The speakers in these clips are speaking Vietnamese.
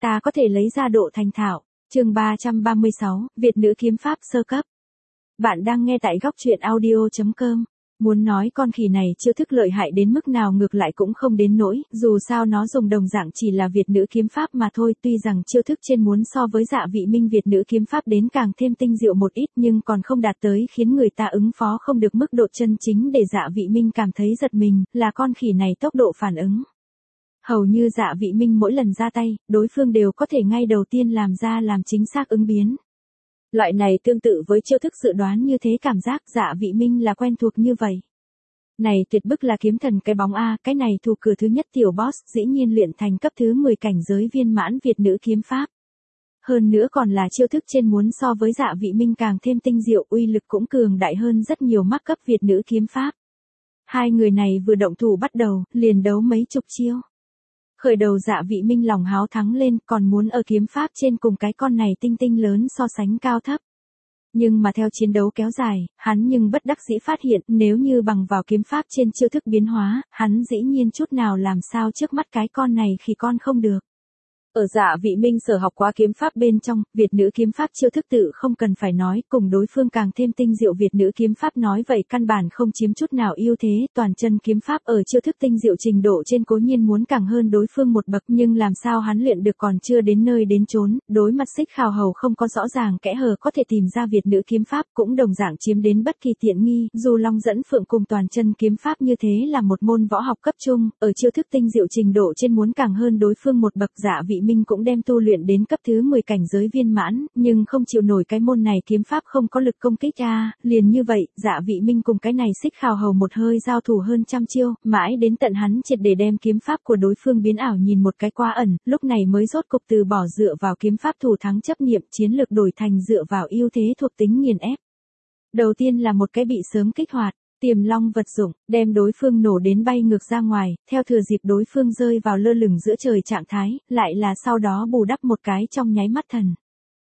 ta có thể lấy ra độ thành thạo. Chương 336, Việt nữ kiếm pháp sơ cấp. Bạn đang nghe tại góc truyện audio.com. Muốn nói con khỉ này chiêu thức lợi hại đến mức nào ngược lại cũng không đến nỗi, dù sao nó dùng đồng dạng chỉ là Việt nữ kiếm pháp mà thôi, tuy rằng chiêu thức trên muốn so với Dạ Vị Minh Việt nữ kiếm pháp đến càng thêm tinh diệu một ít nhưng còn không đạt tới khiến người ta ứng phó không được mức độ chân chính để Dạ Vị Minh cảm thấy giật mình, là con khỉ này tốc độ phản ứng. Hầu như Dạ Vị Minh mỗi lần ra tay, đối phương đều có thể ngay đầu tiên làm chính xác ứng biến. Loại này tương tự với chiêu thức dự đoán như thế, cảm giác Dạ Vị Minh là quen thuộc như vậy. Này tuyệt bức là kiếm thần cái bóng A, cái này thuộc cửa thứ nhất tiểu boss, dĩ nhiên luyện thành cấp thứ 10 cảnh giới viên mãn Việt nữ kiếm pháp. Hơn nữa còn là chiêu thức trên muốn so với Dạ Vị Minh càng thêm tinh diệu, uy lực cũng cường đại hơn rất nhiều mắc cấp Việt nữ kiếm pháp. Hai người này vừa động thủ bắt đầu, liền đấu mấy chục chiêu. Khởi đầu Dạ Vị Minh lòng háo thắng lên, còn muốn ở kiếm pháp trên cùng cái con này tinh tinh lớn so sánh cao thấp. Nhưng mà theo chiến đấu kéo dài, hắn nhưng bất đắc dĩ phát hiện nếu như bằng vào kiếm pháp trên chiêu thức biến hóa, hắn dĩ nhiên chút nào làm sao trước mắt cái con này khi con không được. Ở Dạ Vị Minh sở học quá kiếm pháp bên trong, Việt nữ kiếm pháp chiêu thức tự không cần phải nói, cùng đối phương càng thêm tinh diệu Việt nữ kiếm pháp nói vậy căn bản không chiếm chút nào ưu thế, toàn chân kiếm pháp ở chiêu thức tinh diệu trình độ trên cố nhiên muốn càng hơn đối phương một bậc nhưng làm sao hắn luyện được còn chưa đến nơi đến chốn, đối mặt Xích Khào Hầu không có rõ ràng kẽ hở có thể tìm ra Việt nữ kiếm pháp cũng đồng dạng chiếm đến bất kỳ tiện nghi, dù Long Dẫn Phượng cùng toàn chân kiếm pháp như thế là một môn võ học cấp trung, ở chiêu thức tinh diệu trình độ trên muốn càng hơn đối phương một bậc. Dạ Vị Minh cũng đem tu luyện đến cấp thứ 10 cảnh giới viên mãn, nhưng không chịu nổi cái môn này kiếm pháp không có lực công kích liền như vậy, Dạ Vị Minh cùng cái này Xích Khào Hầu một hơi giao thủ hơn trăm chiêu, mãi đến tận hắn triệt để đem kiếm pháp của đối phương biến ảo nhìn một cái qua ẩn, lúc này mới rốt cục từ bỏ dựa vào kiếm pháp thủ thắng chấp niệm, chiến lược đổi thành dựa vào ưu thế thuộc tính nghiền ép. Đầu tiên là một cái bị sớm kích hoạt. Tiềm long vật dụng, đem đối phương nổ đến bay ngược ra ngoài, theo thừa dịp đối phương rơi vào lơ lửng giữa trời trạng thái, lại là sau đó bù đắp một cái trong nháy mắt thần.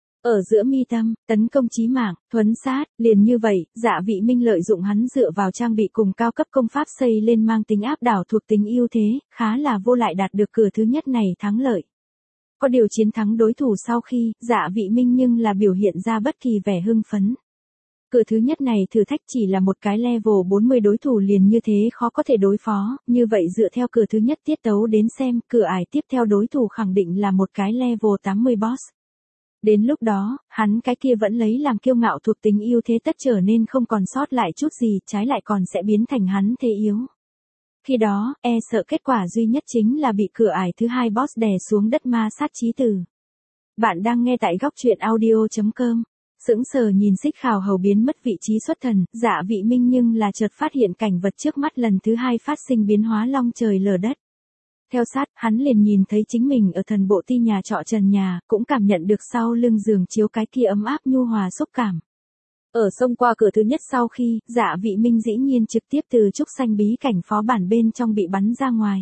Ở giữa mi tâm, tấn công chí mạng, thuấn sát, liền như vậy, Dạ Vị Minh lợi dụng hắn dựa vào trang bị cùng cao cấp công pháp xây lên mang tính áp đảo thuộc tính ưu thế, khá là vô lại đạt được cửa thứ nhất này thắng lợi. Có điều chiến thắng đối thủ sau khi, Dạ Vị Minh nhưng là biểu hiện ra bất kỳ vẻ hưng phấn. Cửa thứ nhất này thử thách chỉ là một cái level 40 đối thủ liền như thế khó có thể đối phó, như vậy dựa theo cửa thứ nhất tiết tấu đến xem, cửa ải tiếp theo đối thủ khẳng định là một cái level 80 boss. Đến lúc đó, hắn cái kia vẫn lấy làm kiêu ngạo thuộc tính ưu thế tất trở nên không còn sót lại chút gì, trái lại còn sẽ biến thành hắn thế yếu. Khi đó, sợ kết quả duy nhất chính là bị cửa ải thứ hai boss đè xuống đất ma sát chí tử. Bạn đang nghe tại góc truyện audio.com. Sững sờ nhìn Xích Khào Hầu biến mất vị trí xuất thần, Dạ Vị Minh nhưng là chợt phát hiện cảnh vật trước mắt lần thứ hai phát sinh biến hóa long trời lở đất. Theo sát, hắn liền nhìn thấy chính mình ở thần bộ ti nhà trọ trần nhà, cũng cảm nhận được sau lưng giường chiếu cái kia ấm áp nhu hòa xúc cảm. Ở xông qua cửa thứ nhất sau khi, Dạ Vị Minh dĩ nhiên trực tiếp từ trúc xanh bí cảnh phó bản bên trong bị bắn ra ngoài.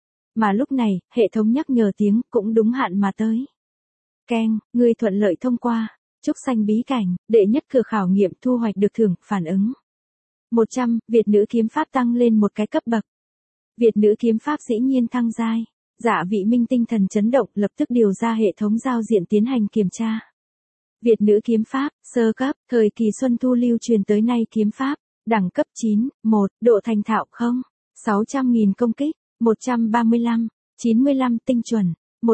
Mà lúc này, hệ thống nhắc nhở tiếng cũng đúng hạn mà tới. Keng, người thuận lợi thông qua. Trúc xanh bí cảnh, đệ nhất cửa khảo nghiệm thu hoạch được thưởng, phản ứng. 100, Việt nữ kiếm pháp tăng lên một cái cấp bậc. Việt nữ kiếm pháp dĩ nhiên thăng giai. Dạ Vị Minh tinh thần chấn động, lập tức điều ra hệ thống giao diện tiến hành kiểm tra. Việt nữ kiếm pháp, sơ cấp, thời kỳ Xuân Thu lưu truyền tới nay kiếm pháp, đẳng cấp 9, 1, độ thành thạo 0, 600.000 công kích, 135, 95 tinh chuẩn,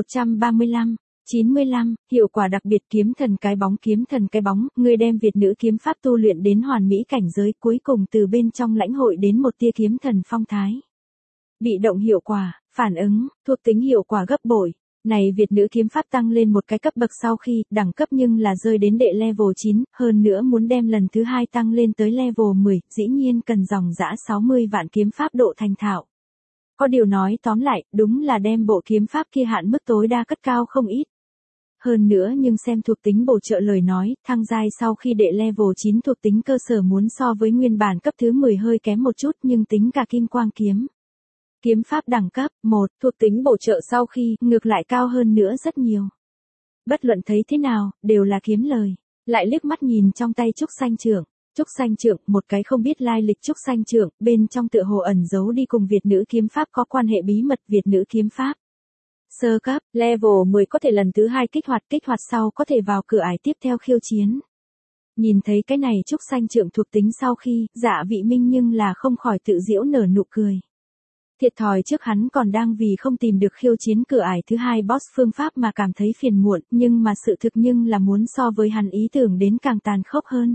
135. 95, hiệu quả đặc biệt kiếm thần cái bóng, người đem Việt nữ kiếm pháp tu luyện đến hoàn mỹ cảnh giới cuối cùng từ bên trong lãnh hội đến một tia kiếm thần phong thái. Bị động hiệu quả, phản ứng, thuộc tính hiệu quả gấp bội. Này Việt nữ kiếm pháp tăng lên một cái cấp bậc sau khi, đẳng cấp nhưng là rơi đến đệ level 9, hơn nữa muốn đem lần thứ hai tăng lên tới level 10, dĩ nhiên cần dòng dã 60 vạn kiếm pháp độ thành thạo. Có điều nói tóm lại, đúng là đem bộ kiếm pháp kia hạn mức tối đa cất cao không ít. Hơn nữa nhưng xem thuộc tính bổ trợ lời nói, thăng giai sau khi đệ level 9 thuộc tính cơ sở muốn so với nguyên bản cấp thứ 10 hơi kém một chút nhưng tính cả kim quang kiếm. Kiếm pháp đẳng cấp 1, thuộc tính bổ trợ sau khi, ngược lại cao hơn nữa rất nhiều. Bất luận thấy thế nào, đều là kiếm lời. Lại liếc mắt nhìn trong tay trúc xanh trượng. Trúc xanh trượng, một cái không biết lai lịch trúc xanh trượng, bên trong tựa hồ ẩn giấu đi cùng Việt nữ kiếm pháp có quan hệ bí mật Việt nữ kiếm pháp. Sơ cấp, level 10 có thể lần thứ 2 kích hoạt sau có thể vào cửa ải tiếp theo khiêu chiến. Nhìn thấy cái này trúc xanh trượng thuộc tính sau khi, Dạ Vị Minh nhưng là không khỏi tự giễu nở nụ cười. Thiệt thòi trước hắn còn đang vì không tìm được khiêu chiến cửa ải thứ 2 boss phương pháp mà cảm thấy phiền muộn, nhưng mà sự thực nhưng là muốn so với hắn ý tưởng đến càng tàn khốc hơn.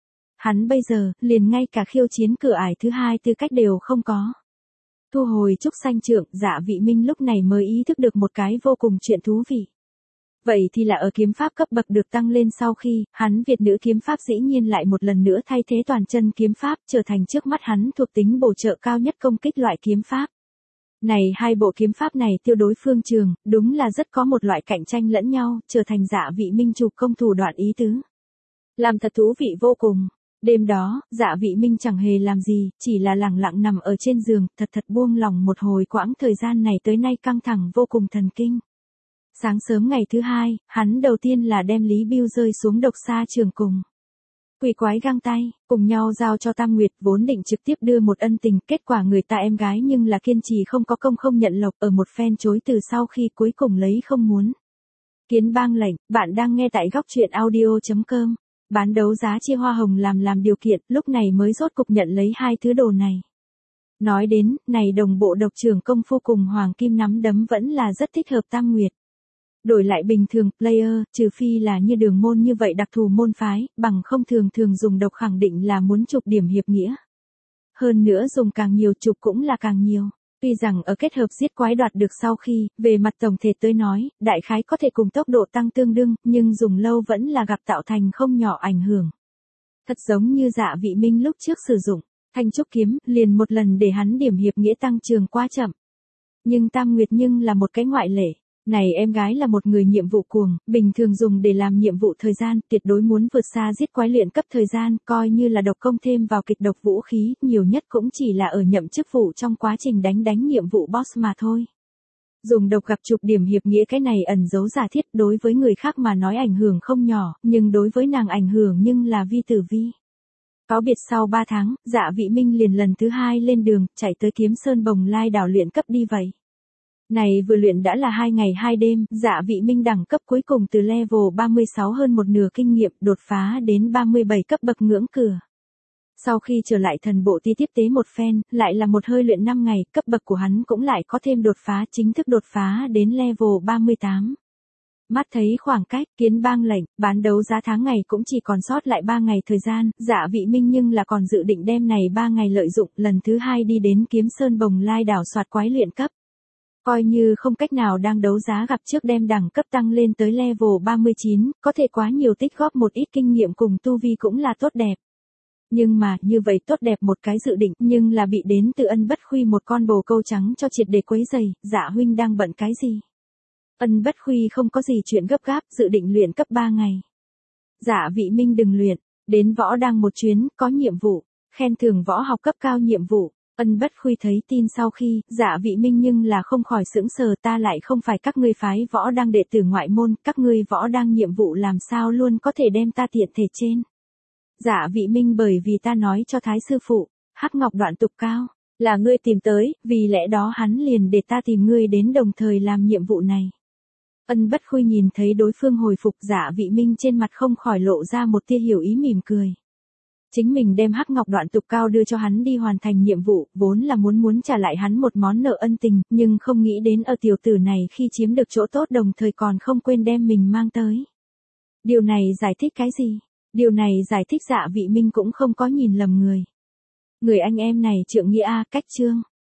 Hắn bây giờ, liền ngay cả khiêu chiến cửa ải thứ 2 tư cách đều không có. Thu hồi trúc xanh trượng, Dạ Vị Minh lúc này mới ý thức được một cái vô cùng chuyện thú vị. Vậy thì là ở kiếm pháp cấp bậc được tăng lên sau khi, hắn Việt nữ kiếm pháp dĩ nhiên lại một lần nữa thay thế toàn chân kiếm pháp, trở thành trước mắt hắn thuộc tính bổ trợ cao nhất công kích loại kiếm pháp. Này hai bộ kiếm pháp này tiêu đối phương trường, đúng là rất có một loại cạnh tranh lẫn nhau, trở thành Dạ Vị Minh chủ công thủ đoạn ý tứ. Làm thật thú vị vô cùng. Đêm đó, Dạ Vị Minh chẳng hề làm gì, chỉ là lẳng lặng nằm ở trên giường, thật buông lòng một hồi quãng thời gian này tới nay căng thẳng vô cùng thần kinh. Sáng sớm ngày thứ 2, hắn đầu tiên là đem Lý Bưu rơi xuống độc xa trường cùng. Quỷ quái găng tay, cùng nhau giao cho Tam Nguyệt, vốn định trực tiếp đưa một ân tình, kết quả người ta em gái nhưng là kiên trì không có công không nhận lộc, ở một phen chối từ sau khi cuối cùng lấy không muốn. Kiến Bang lệnh, bạn đang nghe tại góc truyện audio.com. Bán đấu giá chia hoa hồng làm điều kiện, lúc này mới rốt cục nhận lấy hai thứ đồ này. Nói đến, này đồng bộ độc trưởng công phu cùng hoàng kim nắm đấm vẫn là rất thích hợp Tam Nguyệt. Đổi lại bình thường, player, trừ phi là như Đường Môn như vậy đặc thù môn phái, bằng không thường dùng độc khẳng định là muốn chụp điểm hiệp nghĩa. Hơn nữa dùng càng nhiều chụp cũng là càng nhiều. Tuy rằng ở kết hợp giết quái đoạt được sau khi, về mặt tổng thể tới nói, đại khái có thể cùng tốc độ tăng tương đương, nhưng dùng lâu vẫn là gặp tạo thành không nhỏ ảnh hưởng. Thật giống như Dạ Vị Minh lúc trước sử dụng, Thanh Trúc kiếm, liền một lần để hắn điểm hiệp nghĩa tăng trường quá chậm. Nhưng Tam Nguyệt nhưng là một cái ngoại lệ. Này em gái là một người nhiệm vụ cuồng, bình thường dùng để làm nhiệm vụ thời gian, tuyệt đối muốn vượt xa giết quái luyện cấp thời gian, coi như là độc công thêm vào kịch độc vũ khí, nhiều nhất cũng chỉ là ở nhậm chức vụ trong quá trình đánh nhiệm vụ boss mà thôi. Dùng độc gặp chụp điểm hiệp nghĩa cái này ẩn giấu giả thiết, đối với người khác mà nói ảnh hưởng không nhỏ, nhưng đối với nàng ảnh hưởng nhưng là vi tử vi. Cáo biệt sau 3 tháng, Dạ Vị Minh liền lần thứ 2 lên đường, chạy tới Kiếm Sơn Bồng Lai đảo luyện cấp đi vậy. Này vừa luyện đã là 2 ngày 2 đêm, Dạ Vị Minh đẳng cấp cuối cùng từ level 36 hơn một nửa kinh nghiệm đột phá đến 37 cấp bậc ngưỡng cửa. Sau khi trở lại thần bộ ti tiếp tế một phen, lại là một hơi luyện 5 ngày, cấp bậc của hắn cũng lại có thêm đột phá, chính thức đột phá đến level 38. Mắt thấy khoảng cách, Kiến Bang lệnh, bán đấu giá tháng ngày cũng chỉ còn sót lại 3 ngày thời gian, Dạ Vị Minh nhưng là còn dự định đem này 3 ngày lợi dụng, lần thứ 2 đi đến Kiếm Sơn Bồng Lai đảo soạt quái luyện cấp. Coi như không cách nào đang đấu giá gặp trước đem đẳng cấp tăng lên tới level 39, có thể quá nhiều tích góp một ít kinh nghiệm cùng tu vi cũng là tốt đẹp. Nhưng mà, như vậy tốt đẹp một cái dự định, nhưng là bị đến từ Ân Bất Khuy một con bồ câu trắng cho triệt để quấy rầy. Dạ huynh đang bận cái gì? Ân Bất Khuy không có gì chuyện gấp gáp, dự định luyện cấp 3 ngày. Dạ Vị Minh đừng luyện, đến võ đang một chuyến, có nhiệm vụ, khen thưởng võ học cấp cao nhiệm vụ. Ân Bất Khuy thấy tin sau khi, Dạ Vị Minh nhưng là không khỏi sững sờ, ta lại không phải các ngươi phái võ đang đệ tử ngoại môn, các ngươi võ đang nhiệm vụ làm sao luôn có thể đem ta tiện thể trên. Dạ Vị Minh bởi vì ta nói cho Thái sư phụ, Hắc Ngọc đoạn tục cao, là ngươi tìm tới, vì lẽ đó hắn liền để ta tìm ngươi đến đồng thời làm nhiệm vụ này. Ân Bất Khuy nhìn thấy đối phương hồi phục, Dạ Vị Minh trên mặt không khỏi lộ ra một tia hiểu ý mỉm cười. Chính mình đem Hắc Ngọc đoạn tục cao đưa cho hắn đi hoàn thành nhiệm vụ, vốn là muốn trả lại hắn một món nợ ân tình, nhưng không nghĩ đến ở tiểu tử này khi chiếm được chỗ tốt đồng thời còn không quên đem mình mang tới. Điều này giải thích cái gì? Điều này giải thích Dạ Vị Minh cũng không có nhìn lầm người. Người anh em này trượng nghĩa a, cách chương.